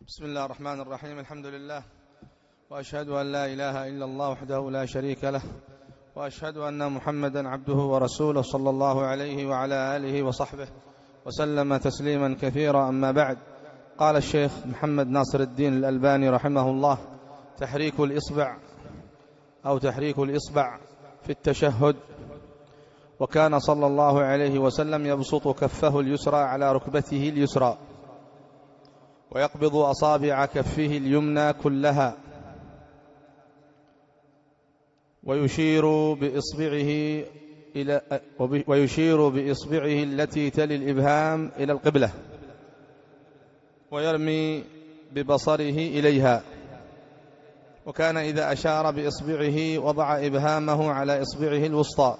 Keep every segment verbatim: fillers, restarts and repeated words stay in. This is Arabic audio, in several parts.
بسم الله الرحمن الرحيم. الحمد لله، وأشهد أن لا إله إلا الله وحده لا شريك له، وأشهد أن محمدا عبده ورسوله صلى الله عليه وعلى آله وصحبه وسلم تسليما كثيرا. أما بعد، قال الشيخ محمد ناصر الدين الألباني رحمه الله: تحريك الإصبع أو تحريك الإصبع في التشهد. وكان صلى الله عليه وسلم يبسط كفه اليسرى على ركبته اليسرى، ويقبض أصابع كفه اليمنى كلها، ويشير بإصبعه إلى ويشير بإصبعه التي تلي الإبهام إلى القبلة، ويرمي ببصره إليها. وكان إذا أشار بإصبعه وضع إبهامه على إصبعه الوسطى،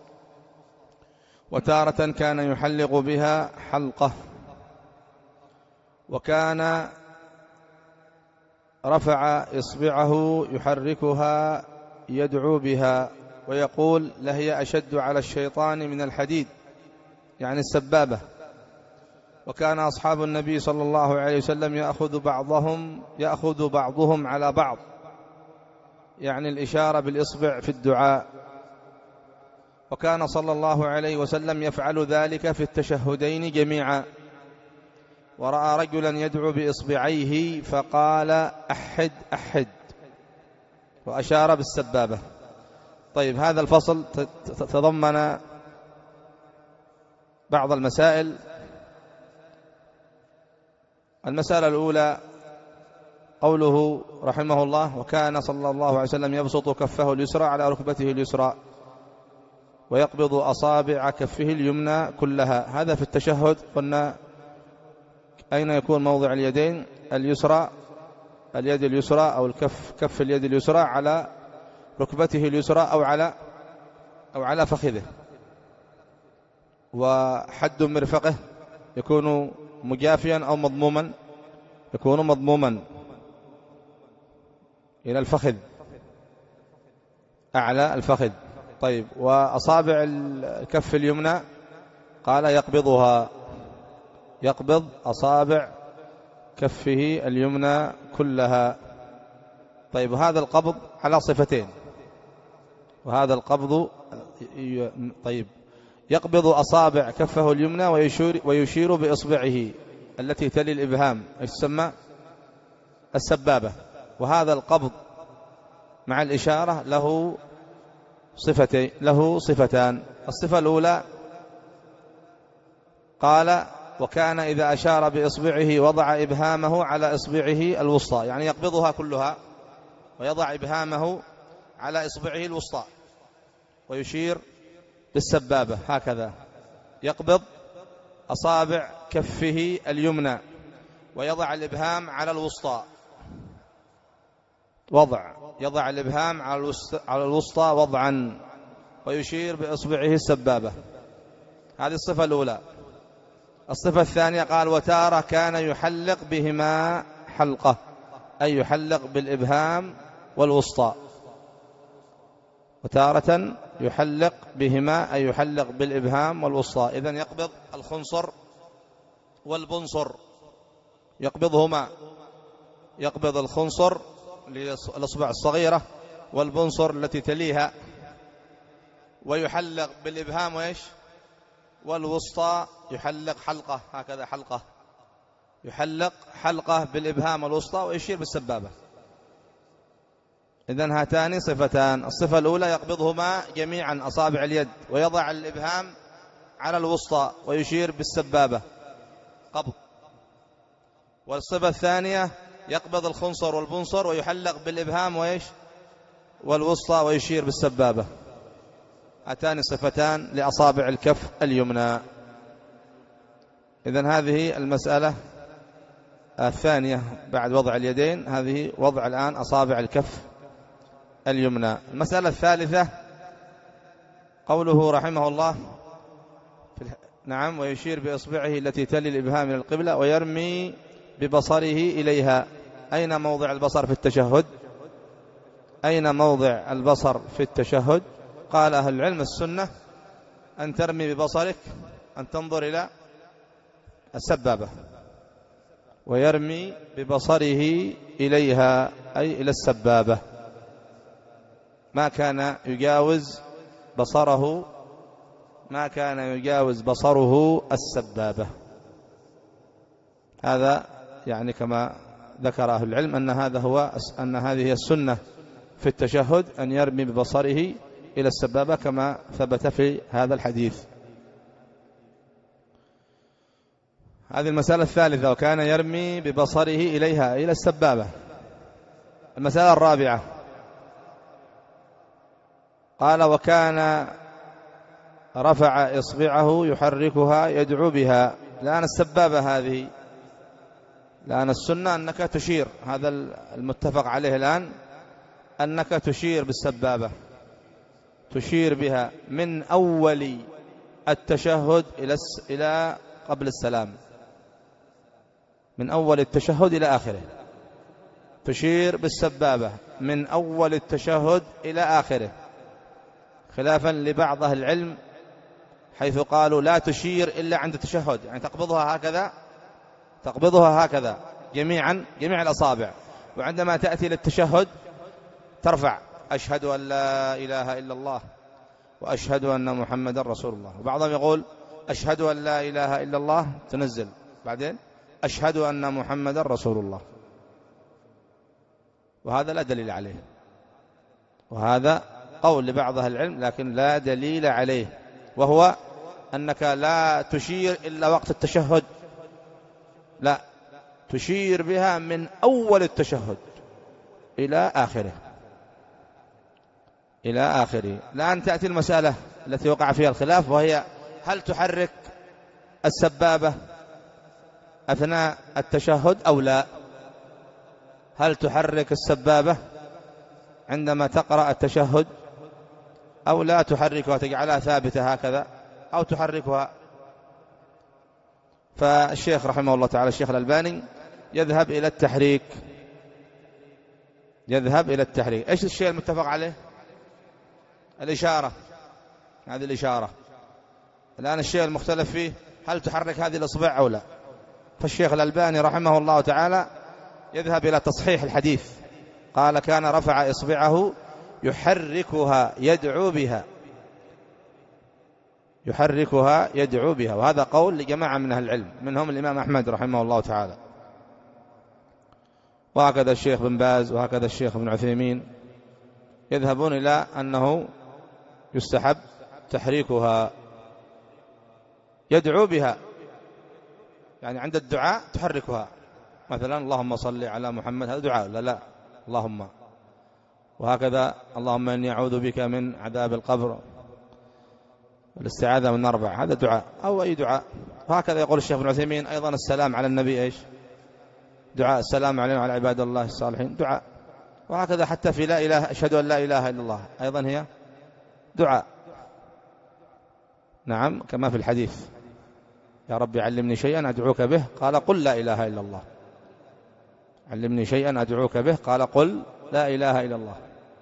وتارة كان يحلق بها حلقة. وكان رفع إصبعه يحركها يدعو بها ويقول: لهي أشد على الشيطان من الحديد، يعني السبابة. وكان أصحاب النبي صلى الله عليه وسلم يأخذ بعضهم يأخذ بعضهم على بعض، يعني الإشارة بالإصبع في الدعاء. وكان صلى الله عليه وسلم يفعل ذلك في التشهدين جميعا. ورأى رجلا يدعو بإصبعيه فقال: أحد أحد، وأشار بالسبابة. طيب، هذا الفصل تضمن بعض المسائل. المسألة الأولى قوله رحمه الله: وكان صلى الله عليه وسلم يبسط كفه اليسرى على ركبته اليسرى، ويقبض أصابع كفه اليمنى كلها. هذا في التشهد. قلنا أين يكون موضع اليدين؟ اليسرى، اليد اليسرى أو الكف، كف اليد اليسرى على ركبته اليسرى أو على أو على فخذه. وحد مرفقه يكون مجافيا أو مضموما، يكون مضموما إلى الفخذ، أعلى الفخذ. طيب، وأصابع الكف اليمنى قال يقبضها، يقبض أصابع كفه اليمنى كلها. طيب، وهذا القبض على صفتين، وهذا القبض طيب يقبض أصابع كفه اليمنى ويشير, ويشير بإصبعه التي تلي الإبهام، يسمى السبابة. وهذا القبض مع الإشارة له صفتين، له صفتان. الصفة الأولى قال: وكان إذا أشار بإصبعه وضع إبهامه على إصبعه الوسطى، يعني يقبضها كلها ويضع إبهامه على إصبعه الوسطى ويشير بالسبابة هكذا. يقبض أصابع كفه اليمنى ويضع الإبهام على الوسطى، وضع يضع الإبهام على الوسطى وضعا، ويشير بإصبعه السبابة. هذه الصفة الأولى. الصفة الثانية قال: وتارة كان يحلق بهما حلقة، أي يحلق بالإبهام والوسطى. وتارة يحلق بهما أي يحلق بالإبهام والوسطى. إذن يقبض الخنصر والبنصر، يقبضهما، يقبض الخنصر الأصبع الصغيرة والبنصر التي تليها، ويحلق بالإبهام وإيش؟ والوسطى. يحلق حلقة هكذا، حلقة، يحلق حلقة بالإبهام والوسطى ويشير بالسبابة. إذن هاتان صفتان. الصفة الأولى يقبضهما جميعا أصابع اليد ويضع الإبهام على الوسطى ويشير بالسبابة، قبض. والصفة الثانية يقبض الخنصر والبنصر ويحلق بالإبهام وإيش؟ والوسطى ويشير بالسبابة. هاتان صفتان لأصابع الكف اليمنى. إذن هذه المسألة الثانية بعد وضع اليدين. هذه وضع الآن أصابع الكف اليمنى. المسألة الثالثة قوله رحمه الله في الح... نعم ويشير بإصبعه التي تلي الإبهام إلى القبلة ويرمي ببصره إليها. أين موضع البصر في التشهد؟ أين موضع البصر في التشهد؟ قال أهل العلم: السنة أن ترمي ببصرك، أن تنظر إلى السبابة، ويرمي ببصره إليها أي إلى السبابة، ما كان يجاوز بصره ما كان يجاوز بصره السبابة. هذا يعني كما ذكر أهل العلم أن هذا هو أن هذه هي السنة في التشهد، أن يرمي ببصره إلى السبابة كما ثبت في هذا الحديث. هذه المسألة الثالثة، وكان يرمي ببصره إليها إلى السبابة. المسألة الرابعة قال وكان رفع إصبعه يحركها يدعو بها. الآن السبابة هذه، الآن السنة أنك تشير، هذا المتفق عليه الآن، أنك تشير بالسبابة، تشير بها من أول التشهد إلى إلى قبل السلام، من أول التشهد إلى آخره، تشير بالسبابة من أول التشهد إلى آخره، خلافا لبعض أهل العلم حيث قالوا لا تشير إلا عند التشهد، يعني تقبضها هكذا، تقبضها هكذا جميعا، جميع الأصابع، وعندما تأتي للتشهد ترفع أشهد أن لا إله إلا الله وأشهد أن محمد رسول الله. وبعضهم يقول أشهد أن لا إله إلا الله تنزل، بعدين أشهد أن محمد رسول الله، وهذا لا دليل عليه، وهذا قول لبعض أهل العلم لكن لا دليل عليه، وهو أنك لا تشير إلا وقت التشهد، لا، تشير بها من أول التشهد إلى آخره، إلى آخره. الآن تأتي المسألة التي وقع فيها الخلاف، وهي هل تحرك السبابة أثناء التشهد أو لا؟ هل تحرك السبابة عندما تقرأ التشهد أو لا تحركها، تجعلها ثابتة هكذا أو تحركها؟ فالشيخ رحمه الله تعالى الشيخ الألباني يذهب إلى التحريك، يذهب إلى التحريك. إيش الشيء المتفق عليه؟ الإشارة، هذه الإشارة. الآن الشيء المختلف فيه هل تحرك هذه الأصبع أو لا؟ فالشيخ الألباني رحمه الله تعالى يذهب إلى تصحيح الحديث، قال كان رفع إصبعه يحركها يدعو بها، يحركها يدعو بها، وهذا قول لجماعة من أهل العلم منهم الإمام أحمد رحمه الله تعالى، وهكذا الشيخ بن باز وهكذا الشيخ بن عثيمين يذهبون إلى أنه يستحب تحريكها يدعو بها، يعني عند الدعاء تحركها، مثلا اللهم صل على محمد، هذا دعاء لا لا اللهم، وهكذا اللهم إني أعوذ بك من عذاب القبر والاستعاذة من أربع، هذا دعاء أو أي دعاء. وهكذا يقول الشيخ بن عثيمين أيضا السلام على النبي إيش؟ دعاء، السلام علينا وعلى عباد الله الصالحين دعاء. وهكذا حتى في لا إله أشهد أن لا إله إلا الله أيضا هي دعاء، نعم، كما في الحديث يا رب علمني شيئا أدعوك به، قال قل لا إله إلا الله، علمني شيئا أدعوك به، قال قل لا إله إلا الله.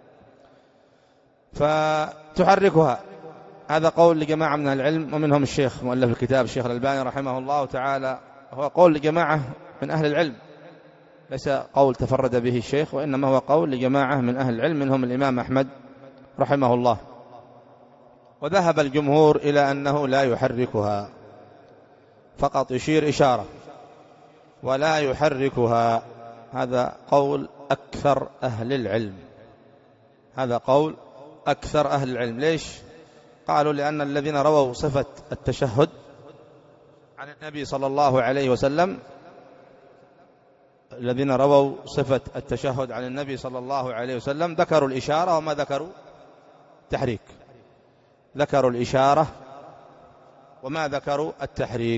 فتحركها، هذا قول لجماعة من العلم، ومنهم الشيخ مؤلف الكتاب الشيخ الألباني رحمه الله تعالى، هو قول لجماعة من أهل العلم، ليس قول تفرد به الشيخ، وإنما هو قول لجماعة من أهل العلم منهم الإمام أحمد رحمه الله. وذهب الجمهور إلى أنه لا يحركها، فقط يشير إشارة ولا يحركها، هذا قول أكثر أهل العلم، هذا قول أكثر أهل العلم. ليش؟ قالوا لأن الذين رووا صفة التشهد عن النبي صلى الله عليه وسلم، الذين رووا صفة التشهد عن النبي صلى الله عليه وسلم ذكروا الإشارة وما ذكروا التحريك، ذكروا الإشارة وما ذكروا التحريك.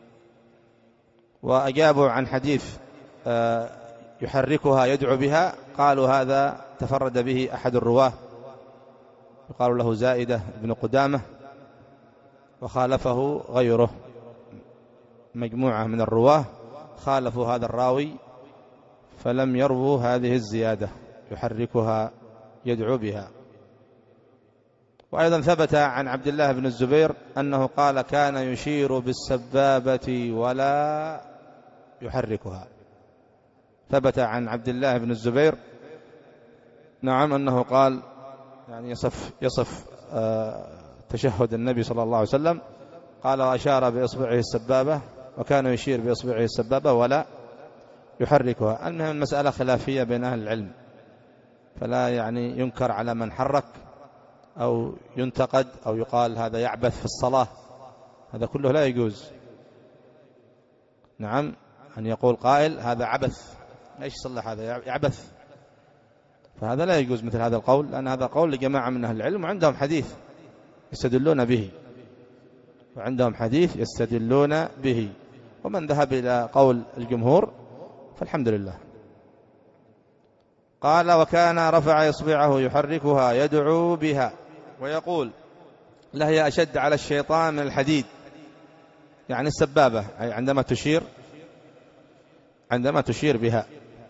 وأجابوا عن حديث يحركها يدعو بها، قالوا هذا تفرد به أحد الرواه يقال له زائدة بن قدامة، وخالفه غيره، مجموعة من الرواه خالفوا هذا الراوي فلم يروا هذه الزيادة يحركها يدعو بها. وأيضا ثبت عن عبد الله بن الزبير أنه قال كان يشير بالسبابة ولا يحركها. ثبت عن عبد الله بن الزبير نعم أنه قال يعني يصف, يصف تشهد النبي صلى الله عليه وسلم، قال وأشار بإصبعه السبابة وكان يشير بإصبعه السبابة ولا يحركها. المهم المسألة خلافية بين أهل العلم، فلا يعني ينكر على من حرك أو ينتقد أو يقال هذا يعبث في الصلاة، هذا كله لا يجوز. نعم، أن يقول قائل هذا عبث، ايش صلح هذا يعبث، فهذا لا يجوز مثل هذا القول، لأن هذا قول لجماعة من أهل العلم وعندهم حديث يستدلون به، وعندهم حديث يستدلون به. ومن ذهب إلى قول الجمهور فالحمد لله. قال وكان رفع إصبعه يحركها يدعو بها ويقول لهي أشد على الشيطان من الحديد، يعني السبابة، أي عندما تشير عندما تشير بها.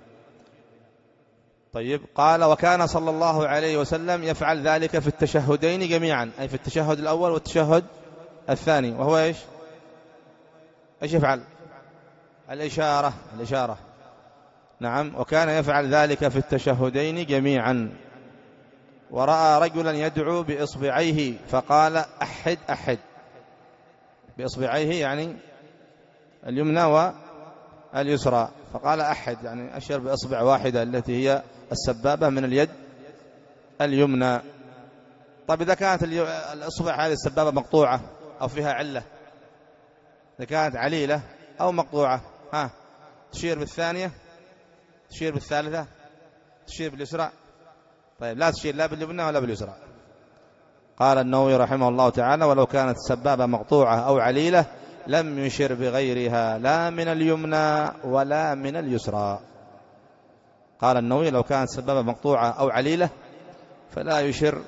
طيب، قال وكان صلى الله عليه وسلم يفعل ذلك في التشهدين جميعا، أي في التشهد الأول والتشهد الثاني، وهو إيش إيش يفعل؟ الإشارة الإشارة نعم، وكان يفعل ذلك في التشهدين جميعا. ورأى رجلا يدعو بإصبعيه فقال أحد أحد، بإصبعيه يعني اليمنى واليسرى، فقال أحد يعني أشير بإصبع واحدة التي هي السبابة من اليد اليمنى. طيب إذا كانت الإصبع هذه السبابة مقطوعة أو فيها علة، إذا كانت عليلة أو مقطوعة، ها تشير بالثانية، تشير بالثالثة، تشير باليسرى؟ طيب لا تشير لا باليمنى ولا باليسرى. قال النووي رحمه الله تعالى ولو كانت السبابة مقطوعة أو عليلة لم يشر بغيرها لا من اليمنى ولا من اليسرى. قال النووي لو كانت السبابة مقطوعة أو عليلة فلا يشر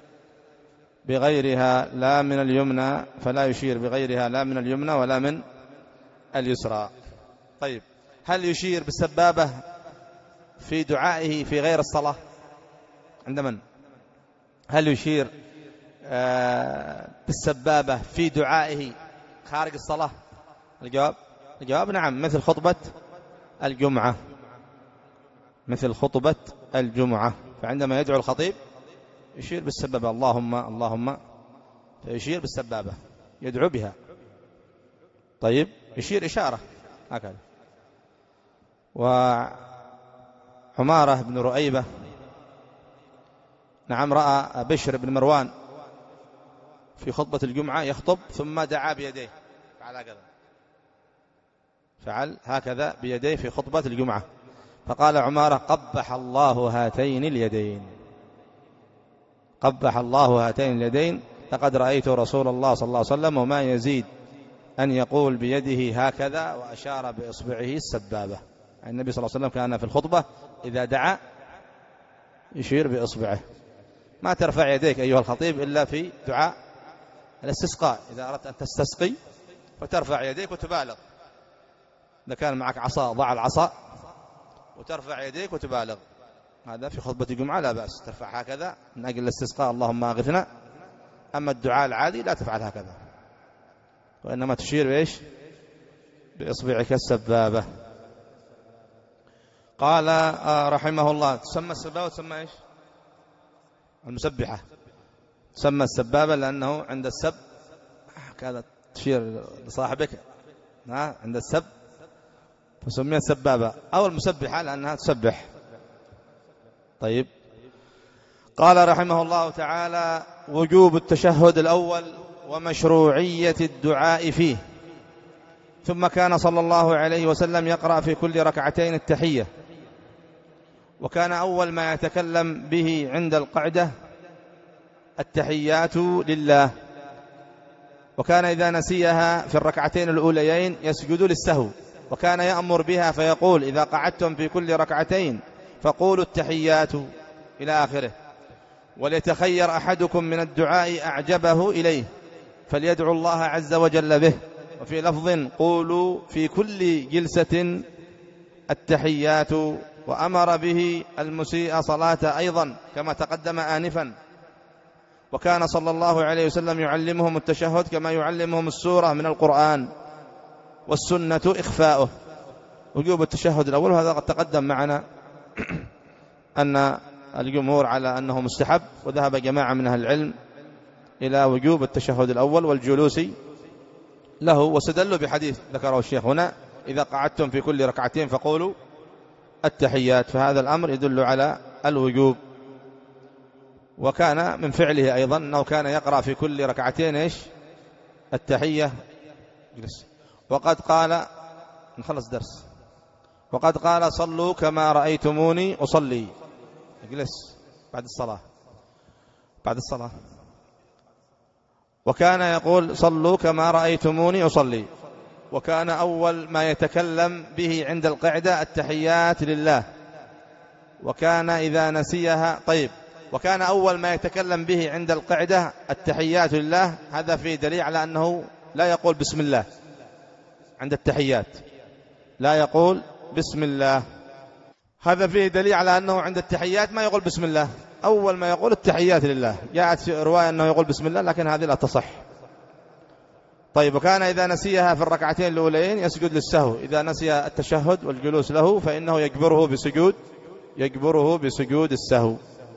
بغيرها لا من اليمنى، فلا يشير بغيرها لا من اليمنى ولا من اليسرى. طيب، هل يشير بالسبابة في دعائه في غير الصلاة؟ عند من؟ هل يشير آه بالسبابة في دعائه خارج الصلاة؟ الجواب الجواب نعم، مثل خطبة الجمعة، مثل خطبة الجمعة، فعندما يدعو الخطيب يشير بالسبابة اللهم اللهم، فيشير بالسبابة يدعو بها. طيب، يشير إشارة هكذا. وعمارة بن رؤيبة نعم رأى بشر بن مروان في خطبة الجمعة يخطب ثم دعا بيديه، فعل هكذا فعل هكذا بيديه في خطبة الجمعة، فقال عمارة قبح الله هاتين اليدين، قبح الله هاتين اليدين، لقد رأيت رسول الله صلى الله عليه وسلم وما يزيد أن يقول بيده هكذا وأشار بإصبعه السبابة. النبي صلى الله عليه وسلم كان في الخطبة إذا دعا يشير بإصبعه. ما ترفع يديك أيها الخطيب إلا في دعاء الاستسقاء، إذا أردت أن تستسقي فترفع يديك وتبالغ، إذا كان معك عصا ضع العصا وترفع يديك وتبالغ، هذا في خطبة الجمعة لا بأس، ترفع هكذا من أجل الاستسقاء اللهم أغثنا. أما الدعاء العادي لا تفعل هكذا، وإنما تشير بإيش؟ بإصبعك السبابة. قال رحمه الله تسمى السبابة تسمى إيش؟ المسبحة، تسمى السبابة لأنه عند السب هكذا تشير لصاحبك عند السب فسميها السبابة، أو المسبحة لأنها تسبح. طيب، قال رحمه الله تعالى وجوب التشهد الأول ومشروعية الدعاء فيه. ثم كان صلى الله عليه وسلم يقرأ في كل ركعتين التحية، وكان أول ما يتكلم به عند القعدة التحيات لله، وكان إذا نسيها في الركعتين الأوليين يسجد للسهو، وكان يأمر بها فيقول إذا قعدتم في كل ركعتين فقولوا التحيات إلى آخره. وليتخير أحدكم من الدعاء أعجبه إليه فليدعو الله عز وجل به. وفي لفظ قولوا في كل جلسة التحيات، وأمر به المسيء صلاة أيضا كما تقدم آنفا. وكان صلى الله عليه وسلم يعلمهم التشهد كما يعلمهم السورة من القرآن، والسنة إخفاؤه. وجوب التشهد الأول، وهذا قد تقدم معنا أن الجمهور على أنه مستحب، وذهب جماعة من أهل العلم إلى وجوب التشهد الأول والجلوس له، واستدلوا بحديث ذكره الشيخ هنا: إذا قعدتم في كل ركعتين فقولوا التحيات. فهذا الأمر يدل على الوجوب. وكان من فعله أيضا أنه كان يقرأ في كل ركعتين إيش؟ التحية. جلس. وقد قال، نخلص درس، وقد قال: صلوا كما رأيتموني أصلي. اجلس بعد الصلاة، بعد الصلاة. وكان يقول: صلوا كما رأيتموني أصلي. وكان أول ما يتكلم به عند القعدة التحيات لله. وكان إذا نسيها طيب وكان أول ما يتكلم به عند القعدة التحيات لله. هذا فيه دليل على أنه لا يقول بسم الله عند التحيات، لا يقول بسم الله. هذا فيه دليل على أنه عند التحيات ما يقول بسم الله، أول ما يقول التحيات لله. جاءت في رواية أنه يقول بسم الله، لكن هذه لا تصح. طيب وكان إذا نسيها في الركعتين الأولين يسجد للسهو. إذا نسي التشهد والجلوس له فإنه يجبره بسجود يجبره بسجود السهو.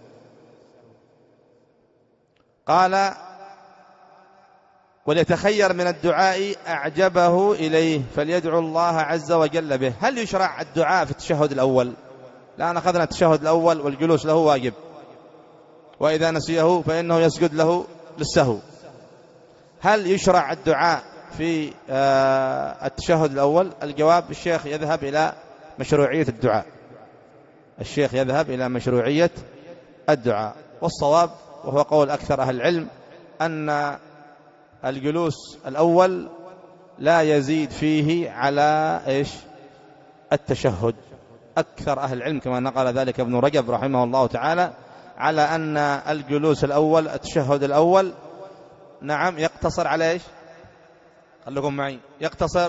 قال: وليتخير من الدعاء أعجبه إليه فليدعو الله عز وجل به. هل يشرع الدعاء في التشهد الأول؟ لا، أخذنا التشهد الأول والجلوس له واجب، وإذا نسيه فإنه يسجد له للسهو. هل يشرع الدعاء في التشهد الأول؟ الجواب: الشيخ يذهب إلى مشروعية الدعاء الشيخ يذهب إلى مشروعية الدعاء والصواب، وهو قول أكثر أهل العلم، أن الجلوس الأول لا يزيد فيه على إيش؟ التشهد. أكثر أهل العلم كما نقل ذلك ابن رجب رحمه الله تعالى على أن الجلوس الأول التشهد الأول نعم يقتصر على إيش؟ خلكم معي، يقتصر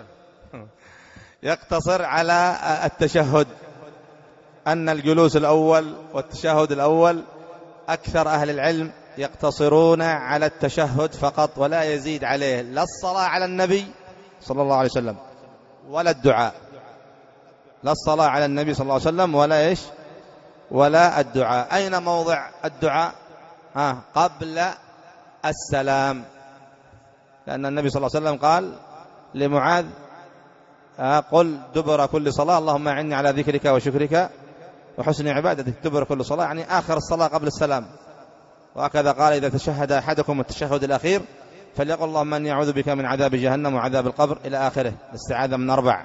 يقتصر على التشهد. أن الجلوس الأول والتشهد الأول أكثر أهل العلم يقتصرون على التشهد فقط، ولا يزيد عليه لا الصلاة على النبي صلى الله عليه وسلم ولا الدعاء، لا الصلاة على النبي صلى الله عليه وسلم ولا إيش ولا الدعاء. أين موضع الدعاء؟ ها قبل السلام، لأن النبي صلى الله عليه وسلم قال لمعاذ: قل دبر كل صلاة اللهم أعني على ذكرك وشكرك وحسن عبادتك. دبر كل صلاة يعني آخر الصلاة قبل السلام. وهكذا قال: إذا تشهد أحدكم التشهد الأخير فليقل اللهم أني أعوذ بك من عذاب جهنم وعذاب القبر إلى آخره، الاستعاذة من أربع.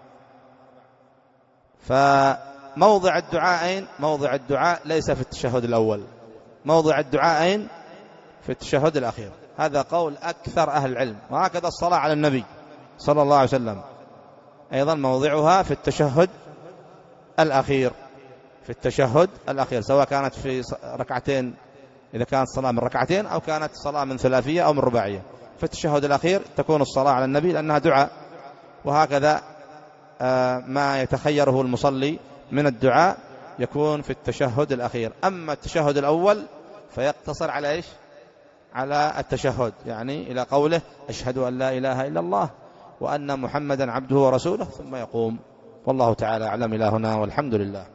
فموضع الدعاءين، موضع الدعاء ليس في التشهد الأول، موضع الدعاءين في التشهد الأخير. هذا قول أكثر أهل العلم. وهكذا الصلاة على النبي صلى الله عليه وسلم أيضا موضعها في التشهد الأخير، في التشهد الأخير، سواء كانت في ركعتين، إذا كانت صلاة من ركعتين، أو كانت صلاة من ثلاثية أو من رباعية. في التشهد الأخير تكون الصلاة على النبي لأنها دعاء. وهكذا ما يتخيره المصلي من الدعاء يكون في التشهد الأخير. أما التشهد الأول فيقتصر على إيش؟ على التشهد، يعني إلى قوله: أشهد أن لا إله إلا الله وأن محمدا عبده ورسوله، ثم يقوم. والله تعالى أعلم. إلى هنا والحمد لله.